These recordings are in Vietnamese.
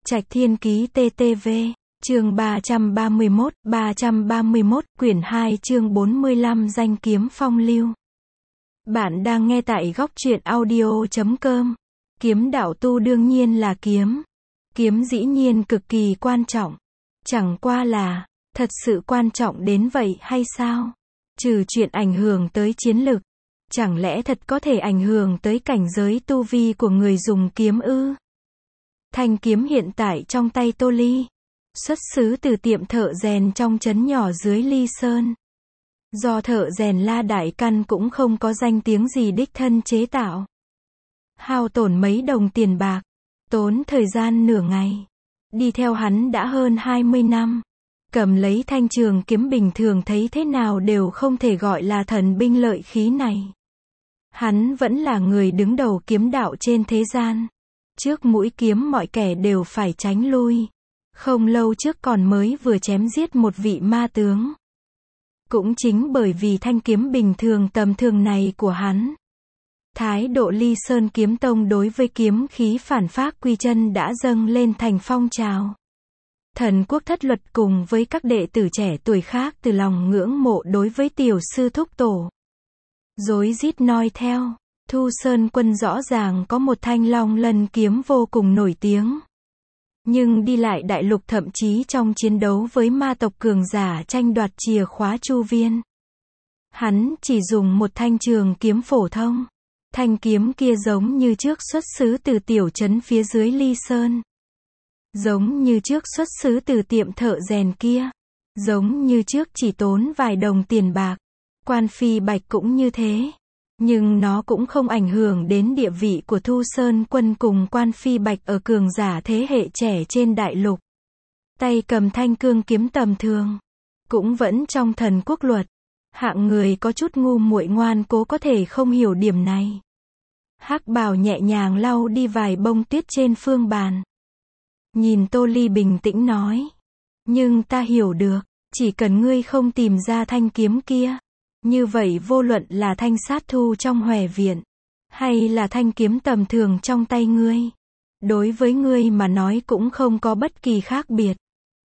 Trạch Thiên Ký TTV, chương 331, quyển 2 chương 45 danh kiếm phong lưu. Bạn đang nghe tại góc truyện audio.com. Kiếm đạo tu đương nhiên là kiếm. Kiếm dĩ nhiên cực kỳ quan trọng. Chẳng qua là, thật sự quan trọng đến vậy hay sao? Trừ chuyện ảnh hưởng tới chiến lực, chẳng lẽ thật có thể ảnh hưởng tới cảnh giới tu vi của người dùng kiếm ư? Thanh kiếm hiện tại trong tay Tô Ly, xuất xứ từ tiệm thợ rèn trong trấn nhỏ dưới Ly Sơn. Do thợ rèn La Đại Căn cũng không có danh tiếng gì đích thân chế tạo. Hao tổn mấy đồng tiền bạc, tốn thời gian nửa ngày. Đi theo hắn đã hơn 20 năm. Cầm lấy thanh trường kiếm bình thường thấy thế nào đều không thể gọi là thần binh lợi khí này. Hắn vẫn là người đứng đầu kiếm đạo trên thế gian. Trước mũi kiếm mọi kẻ đều phải tránh lui. Không lâu trước còn mới vừa chém giết một vị ma tướng. Cũng chính bởi vì thanh kiếm bình thường tầm thường này của hắn, thái độ Ly Sơn Kiếm Tông đối với kiếm khí phản phác quy chân đã dâng lên thành phong trào. Thần Quốc Thất Luật cùng với các đệ tử trẻ tuổi khác từ lòng ngưỡng mộ đối với tiểu sư thúc tổ, rối rít noi theo. Thu Sơn Quân rõ ràng có một thanh long lân kiếm vô cùng nổi tiếng. Nhưng đi lại đại lục thậm chí trong chiến đấu với ma tộc cường giả tranh đoạt chìa khóa chu viên, hắn chỉ dùng một thanh trường kiếm phổ thông. Thanh kiếm kia giống như trước xuất xứ từ tiểu trấn phía dưới Ly Sơn. Giống như trước xuất xứ từ tiệm thợ rèn kia. Giống như trước chỉ tốn vài đồng tiền bạc. Quan Phi Bạch cũng như thế. Nhưng nó cũng không ảnh hưởng đến địa vị của Thu Sơn Quân cùng Quan Phi Bạch ở cường giả thế hệ trẻ trên đại lục. Tay cầm thanh cương kiếm tầm thường, cũng vẫn trong thần quốc luật. Hạng người có chút ngu muội ngoan cố có thể không hiểu điểm này. Hắc bào nhẹ nhàng lau đi vài bông tuyết trên phương bàn. Nhìn Tô Ly bình tĩnh nói. Nhưng ta hiểu được, chỉ cần ngươi không tìm ra thanh kiếm kia. Như vậy vô luận là thanh sát thu trong Hòe Viện, hay là thanh kiếm tầm thường trong tay ngươi, đối với ngươi mà nói cũng không có bất kỳ khác biệt.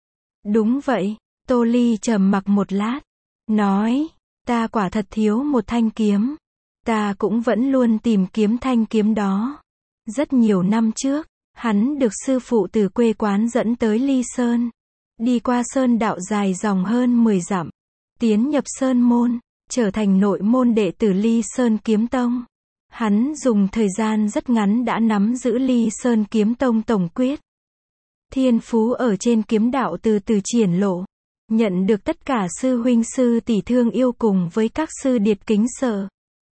Đúng vậy, Tô Ly trầm mặc một lát, nói, ta quả thật thiếu một thanh kiếm. Ta cũng vẫn luôn tìm kiếm thanh kiếm đó. Rất nhiều năm trước, hắn được sư phụ từ quê quán dẫn tới Ly Sơn. Đi qua sơn đạo dài dòng hơn 10 dặm. Tiến nhập sơn môn, trở thành nội môn đệ tử Ly Sơn Kiếm Tông. Hắn dùng thời gian rất ngắn đã nắm giữ Ly Sơn Kiếm Tông tổng quyết. Thiên phú ở trên kiếm đạo từ từ triển lộ. Nhận được tất cả sư huynh sư tỷ thương yêu cùng với các sư điệt kính sợ.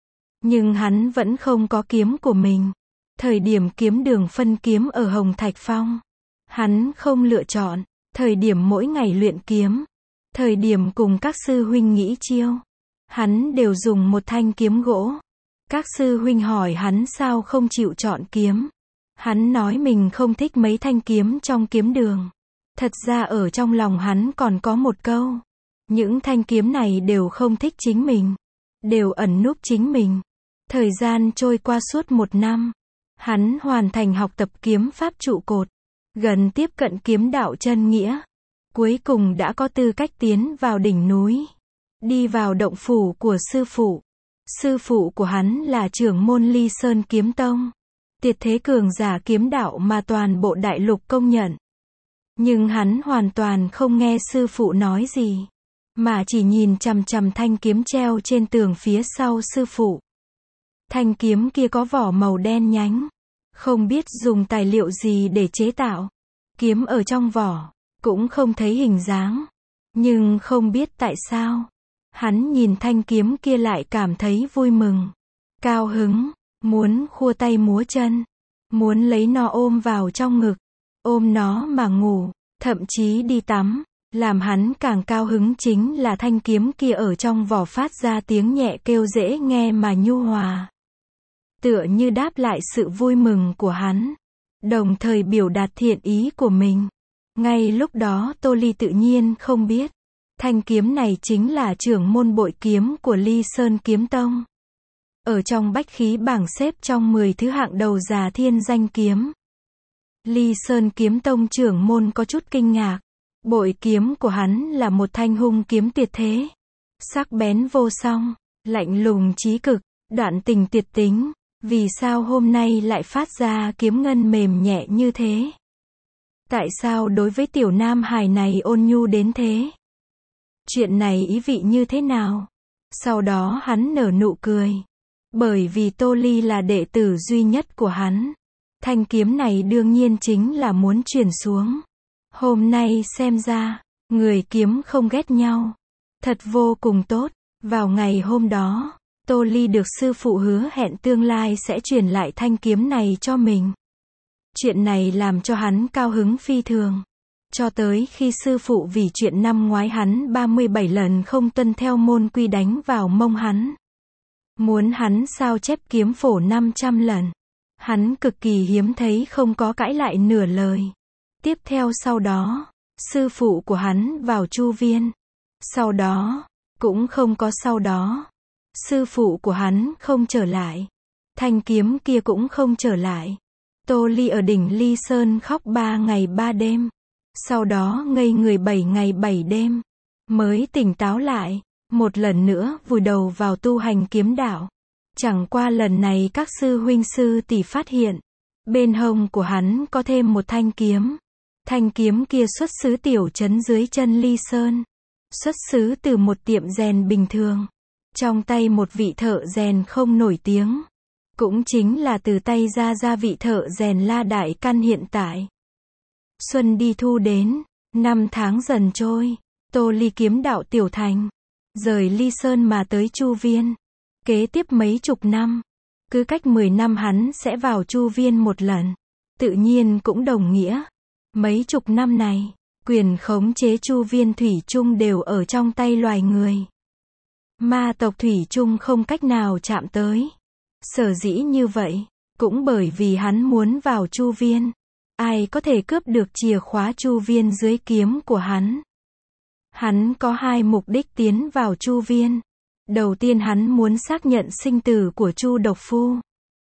Nhưng hắn vẫn không có kiếm của mình. Thời điểm kiếm đường phân kiếm ở Hồng Thạch Phong, hắn không lựa chọn. Thời điểm mỗi ngày luyện kiếm, thời điểm cùng các sư huynh nghĩ chiêu, hắn đều dùng một thanh kiếm gỗ. Các sư huynh hỏi hắn sao không chịu chọn kiếm. Hắn nói mình không thích mấy thanh kiếm trong kiếm đường. Thật ra ở trong lòng hắn còn có một câu. Những thanh kiếm này đều không thích chính mình. Đều ẩn núp chính mình. Thời gian trôi qua suốt 1 năm. Hắn hoàn thành học tập kiếm pháp trụ cột. Gần tiếp cận kiếm đạo chân nghĩa. Cuối cùng đã có tư cách tiến vào đỉnh núi. Đi vào động phủ của sư phụ. Sư phụ của hắn là trưởng môn Ly Sơn Kiếm Tông. Tuyệt thế cường giả kiếm đạo mà toàn bộ đại lục công nhận. Nhưng hắn hoàn toàn không nghe sư phụ nói gì. Mà chỉ nhìn chằm chằm thanh kiếm treo trên tường phía sau sư phụ. Thanh kiếm kia có vỏ màu đen nhánh. Không biết dùng tài liệu gì để chế tạo. Kiếm ở trong vỏ, cũng không thấy hình dáng. Nhưng không biết tại sao, hắn nhìn thanh kiếm kia lại cảm thấy vui mừng, cao hứng, muốn khua tay múa chân, muốn lấy nó ôm vào trong ngực, ôm nó mà ngủ, thậm chí đi tắm. Làm hắn càng cao hứng chính là thanh kiếm kia ở trong vỏ phát ra tiếng nhẹ kêu dễ nghe mà nhu hòa. Tựa như đáp lại sự vui mừng của hắn, đồng thời biểu đạt thiện ý của mình. Ngay lúc đó Tô Ly tự nhiên không biết, thanh kiếm này chính là trưởng môn bội kiếm của Ly Sơn Kiếm Tông. Ở trong bách khí bảng xếp trong 10 thứ hạng đầu già thiên danh kiếm. Ly Sơn Kiếm Tông trưởng môn có chút kinh ngạc. Bội kiếm của hắn là một thanh hung kiếm tuyệt thế. Sắc bén vô song, lạnh lùng chí cực, đoạn tình tuyệt tính. Vì sao hôm nay lại phát ra kiếm ngân mềm nhẹ như thế? Tại sao đối với tiểu nam hài này ôn nhu đến thế? Chuyện này ý vị như thế nào? Sau đó hắn nở nụ cười. Bởi vì Tô Ly là đệ tử duy nhất của hắn. Thanh kiếm này đương nhiên chính là muốn truyền xuống. Hôm nay xem ra, người kiếm không ghét nhau. Thật vô cùng tốt. Vào ngày hôm đó, Tô Ly được sư phụ hứa hẹn tương lai sẽ truyền lại thanh kiếm này cho mình. Chuyện này làm cho hắn cao hứng phi thường. Cho tới khi sư phụ vì chuyện năm ngoái hắn 37 lần không tuân theo môn quy đánh vào mông hắn. Muốn hắn sao chép kiếm phổ 500 lần. Hắn cực kỳ hiếm thấy không có cãi lại nửa lời. Tiếp theo sau đó, sư phụ của hắn vào Chu Viên. Sau đó, cũng không có sau đó. Sư phụ của hắn không trở lại. Thanh kiếm kia cũng không trở lại. Tô Ly ở đỉnh Ly Sơn khóc 3 ngày 3 đêm. Sau đó ngây người 7 ngày 7 đêm. Mới tỉnh táo lại. Một lần nữa vùi đầu vào tu hành kiếm đạo. Chẳng qua lần này các sư huynh sư tỷ phát hiện. Bên hông của hắn có thêm một thanh kiếm. Thanh kiếm kia xuất xứ tiểu trấn dưới chân Ly Sơn. Xuất xứ từ một tiệm rèn bình thường. Trong tay một vị thợ rèn không nổi tiếng. Cũng chính là từ tay ra vị thợ rèn La Đại Căn hiện tại. Xuân đi thu đến, 5 tháng dần trôi, Tô Ly kiếm đạo tiểu thành. Rời Ly Sơn mà tới Chu Viên. Kế tiếp mấy chục năm, cứ cách 10 năm hắn sẽ vào Chu Viên một lần. Tự nhiên cũng đồng nghĩa. Mấy chục năm này, quyền khống chế Chu Viên thủy chung đều ở trong tay loài người. Ma tộc thủy chung không cách nào chạm tới. Sở dĩ như vậy, cũng bởi vì hắn muốn vào Chu Viên. Ai có thể cướp được chìa khóa Chu Viên dưới kiếm của hắn? Hắn có 2 mục đích tiến vào Chu Viên. Đầu tiên hắn muốn xác nhận sinh tử của Chu Độc Phu.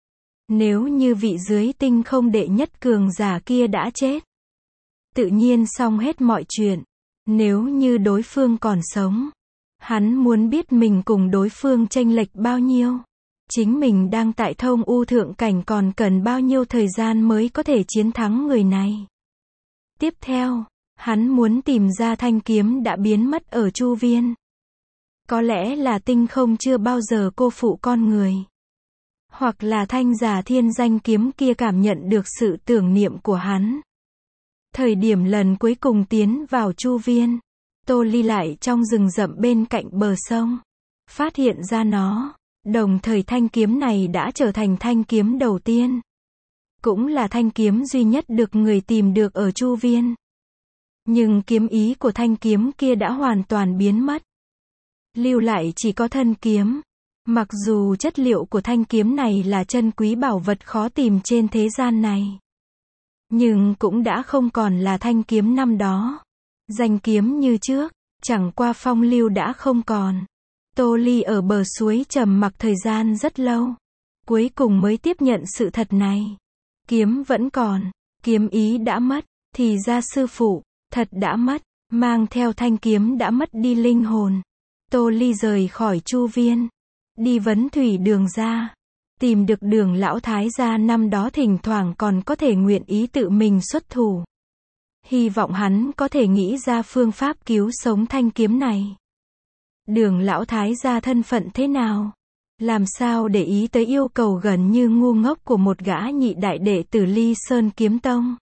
Nếu như vị dưới tinh không đệ nhất cường giả kia đã chết, tự nhiên xong hết mọi chuyện. Nếu như đối phương còn sống, hắn muốn biết mình cùng đối phương chênh lệch bao nhiêu. Chính mình đang tại Thông U thượng cảnh còn cần bao nhiêu thời gian mới có thể chiến thắng người này. Tiếp theo, hắn muốn tìm ra thanh kiếm đã biến mất ở Chu Viên. Có lẽ là tinh không chưa bao giờ cô phụ con người. Hoặc là thanh giả thiên danh kiếm kia cảm nhận được sự tưởng niệm của hắn. Thời điểm lần cuối cùng tiến vào Chu Viên, Tô Ly lại trong rừng rậm bên cạnh bờ sông. Phát hiện ra nó. Đồng thời thanh kiếm này đã trở thành thanh kiếm đầu tiên. Cũng là thanh kiếm duy nhất được người tìm được ở Chu Viên. Nhưng kiếm ý của thanh kiếm kia đã hoàn toàn biến mất. Lưu lại chỉ có thân kiếm. Mặc dù chất liệu của thanh kiếm này là chân quý bảo vật khó tìm trên thế gian này. Nhưng cũng đã không còn là thanh kiếm năm đó. Danh kiếm như trước, chẳng qua phong lưu đã không còn. Tô Ly ở bờ suối trầm mặc thời gian rất lâu. Cuối cùng mới tiếp nhận sự thật này. Kiếm vẫn còn, kiếm ý đã mất, thì ra sư phụ, thật đã mất, mang theo thanh kiếm đã mất đi linh hồn. Tô Ly rời khỏi Chu Viên, đi vấn thủy đường ra. Tìm được Đường lão thái gia năm đó thỉnh thoảng còn có thể nguyện ý tự mình xuất thủ. Hy vọng hắn có thể nghĩ ra phương pháp cứu sống thanh kiếm này. Đường lão thái gia thân phận thế nào? Làm sao để ý tới yêu cầu gần như ngu ngốc của một gã nhị đại đệ tử Ly Sơn Kiếm Tông?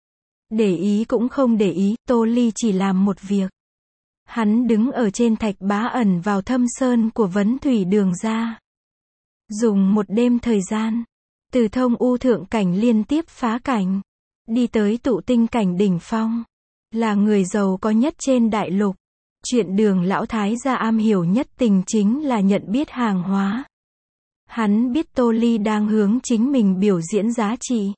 Để ý cũng không để ý, Tô Ly chỉ làm một việc. Hắn đứng ở trên thạch bá ẩn vào thâm sơn của vấn thủy đường ra. Dùng một đêm thời gian, từ Thông U thượng cảnh liên tiếp phá cảnh, đi tới tụ tinh cảnh đỉnh phong. Là người giàu có nhất trên đại lục. Chuyện Đường lão thái gia am hiểu nhất tình chính là nhận biết hàng hóa. Hắn biết Tô Ly đang hướng chính mình biểu diễn giá trị.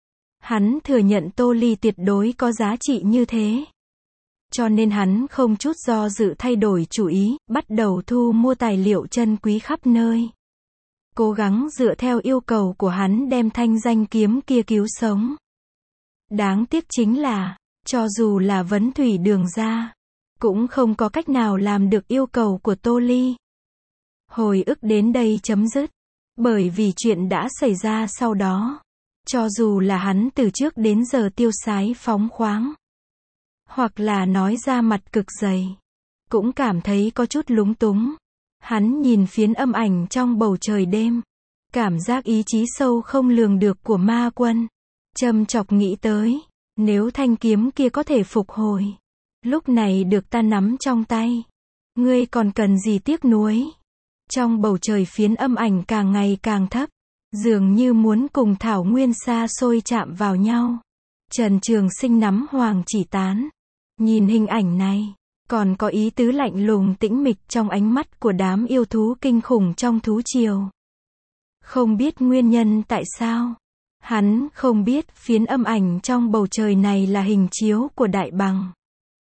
Hắn thừa nhận Tô Ly tuyệt đối có giá trị như thế. Cho nên hắn không chút do dự thay đổi chủ ý, bắt đầu thu mua tài liệu chân quý khắp nơi. Cố gắng dựa theo yêu cầu của hắn đem thanh danh kiếm kia cứu sống. Đáng tiếc chính là, cho dù là vấn thủy đường ra, cũng không có cách nào làm được yêu cầu của Tô Ly. Hồi ức đến đây chấm dứt. Bởi vì chuyện đã xảy ra sau đó. Cho dù là hắn từ trước đến giờ tiêu sái phóng khoáng, hoặc là nói ra mặt cực dày, cũng cảm thấy có chút lúng túng. Hắn nhìn phiến âm ảnh trong bầu trời đêm. Cảm giác ý chí sâu không lường được của ma quân. Châm chọc nghĩ tới, nếu thanh kiếm kia có thể phục hồi, lúc này được ta nắm trong tay, ngươi còn cần gì tiếc nuối. Trong bầu trời phiến âm ảnh càng ngày càng thấp, dường như muốn cùng thảo nguyên xa xôi chạm vào nhau. Trần Trường Sinh nắm hoàng chỉ tán, nhìn hình ảnh này, còn có ý tứ lạnh lùng tĩnh mịch trong ánh mắt của đám yêu thú kinh khủng trong thú triều. Không biết nguyên nhân tại sao, hắn không biết phiến âm ảnh trong bầu trời này là hình chiếu của Đại Bằng.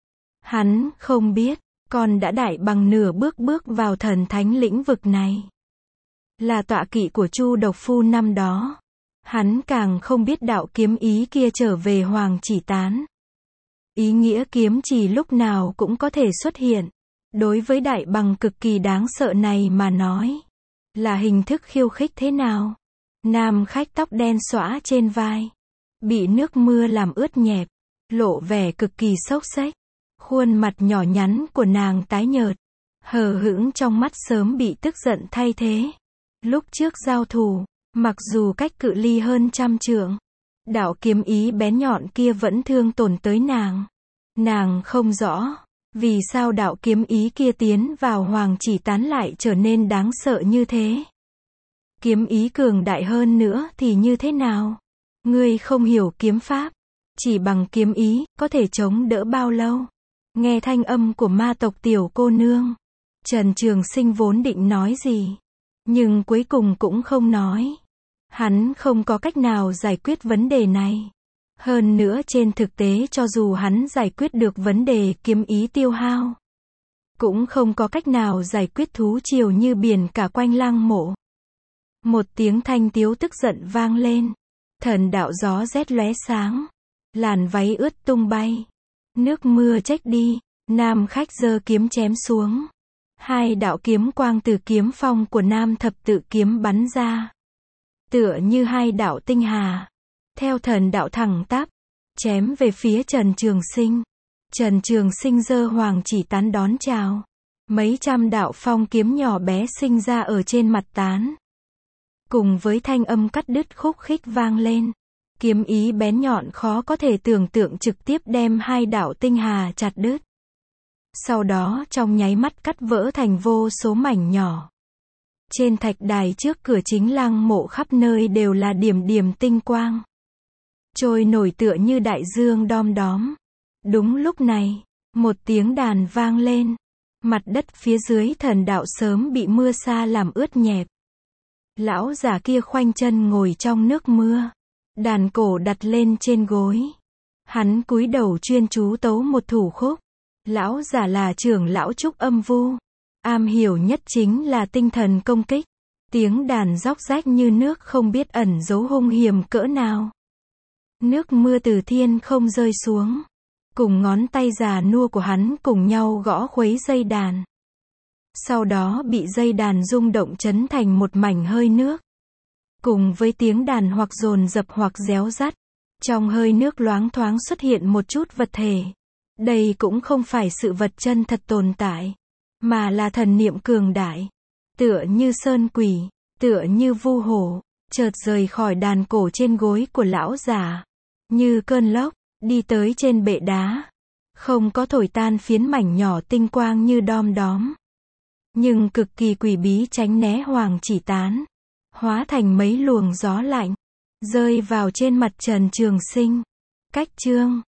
Hắn không biết, con đã Đại Bằng nửa bước vào thần thánh lĩnh vực này, là tọa kỵ của Chu Độc Phu năm đó. Hắn càng không biết đạo kiếm ý kia trở về hoàng chỉ tán. Ý nghĩa kiếm chỉ lúc nào cũng có thể xuất hiện. Đối với Đại Bằng cực kỳ đáng sợ này mà nói, là hình thức khiêu khích thế nào? Nam khách tóc đen xõa trên vai, bị nước mưa làm ướt nhẹp, lộ vẻ cực kỳ xốc xếch. Khuôn mặt nhỏ nhắn của nàng tái nhợt, hờ hững trong mắt sớm bị tức giận thay thế. Lúc trước giao thủ, mặc dù cách cự ly hơn 100 trượng, đạo kiếm ý bén nhọn kia vẫn thương tổn tới nàng. Nàng không rõ, vì sao đạo kiếm ý kia tiến vào hoàng chỉ tán lại trở nên đáng sợ như thế. Kiếm ý cường đại hơn nữa thì như thế nào? Ngươi không hiểu kiếm pháp, chỉ bằng kiếm ý, có thể chống đỡ bao lâu? Nghe thanh âm của ma tộc tiểu cô nương, Trần Trường Sinh vốn định nói gì, nhưng cuối cùng cũng không nói. Hắn không có cách nào giải quyết vấn đề này. Hơn nữa trên thực tế cho dù hắn giải quyết được vấn đề kiếm ý tiêu hao, cũng không có cách nào giải quyết thú triều như biển cả quanh lăng mộ. Một tiếng thanh tiếu tức giận vang lên. Thần đạo gió rét lóe sáng. Làn váy ướt tung bay. Nước mưa trách đi. Nam khách giơ kiếm chém xuống. Hai đạo kiếm quang từ kiếm phong của Nam thập tự kiếm bắn ra. Tựa như hai đạo tinh hà. Theo thần đạo thẳng tắp, chém về phía Trần Trường Sinh. Trần Trường Sinh giơ hoàng chỉ tán đón chào. Mấy trăm đạo phong kiếm nhỏ bé sinh ra ở trên mặt tán. Cùng với thanh âm cắt đứt khúc khích vang lên. Kiếm ý bén nhọn khó có thể tưởng tượng trực tiếp đem hai đạo tinh hà chặt đứt. Sau đó trong nháy mắt cắt vỡ thành vô số mảnh nhỏ. Trên thạch đài trước cửa chính lăng mộ khắp nơi đều là điểm điểm tinh quang. Trôi nổi tựa như đại dương đom đóm. Đúng lúc này, một tiếng đàn vang lên. Mặt đất phía dưới thần đạo sớm bị mưa sa làm ướt nhẹp. Lão già kia khoanh chân ngồi trong nước mưa. Đàn cổ đặt lên trên gối. Hắn cúi đầu chuyên chú tấu một thủ khúc. Lão già là trưởng lão Trúc Âm Vu. Am hiểu nhất chính là tinh thần công kích. Tiếng đàn róc rách như nước không biết ẩn giấu hung hiểm cỡ nào. Nước mưa từ thiên không rơi xuống. Cùng ngón tay già nua của hắn cùng nhau gõ khuấy dây đàn. Sau đó bị dây đàn rung động chấn thành một mảnh hơi nước. Cùng với tiếng đàn hoặc dồn dập hoặc réo rắt. Trong hơi nước loáng thoáng xuất hiện một chút vật thể. Đây cũng không phải sự vật chân thật tồn tại, mà là thần niệm cường đại. Tựa như sơn quỷ, tựa như vu hổ, chợt rời khỏi đàn cổ trên gối của lão già. Như cơn lốc, đi tới trên bệ đá. Không có thổi tan phiến mảnh nhỏ tinh quang như đom đóm. Nhưng cực kỳ quỷ bí tránh né hoàng chỉ tán. Hóa thành mấy luồng gió lạnh. Rơi vào trên mặt Trần Trường Sinh. Cách chương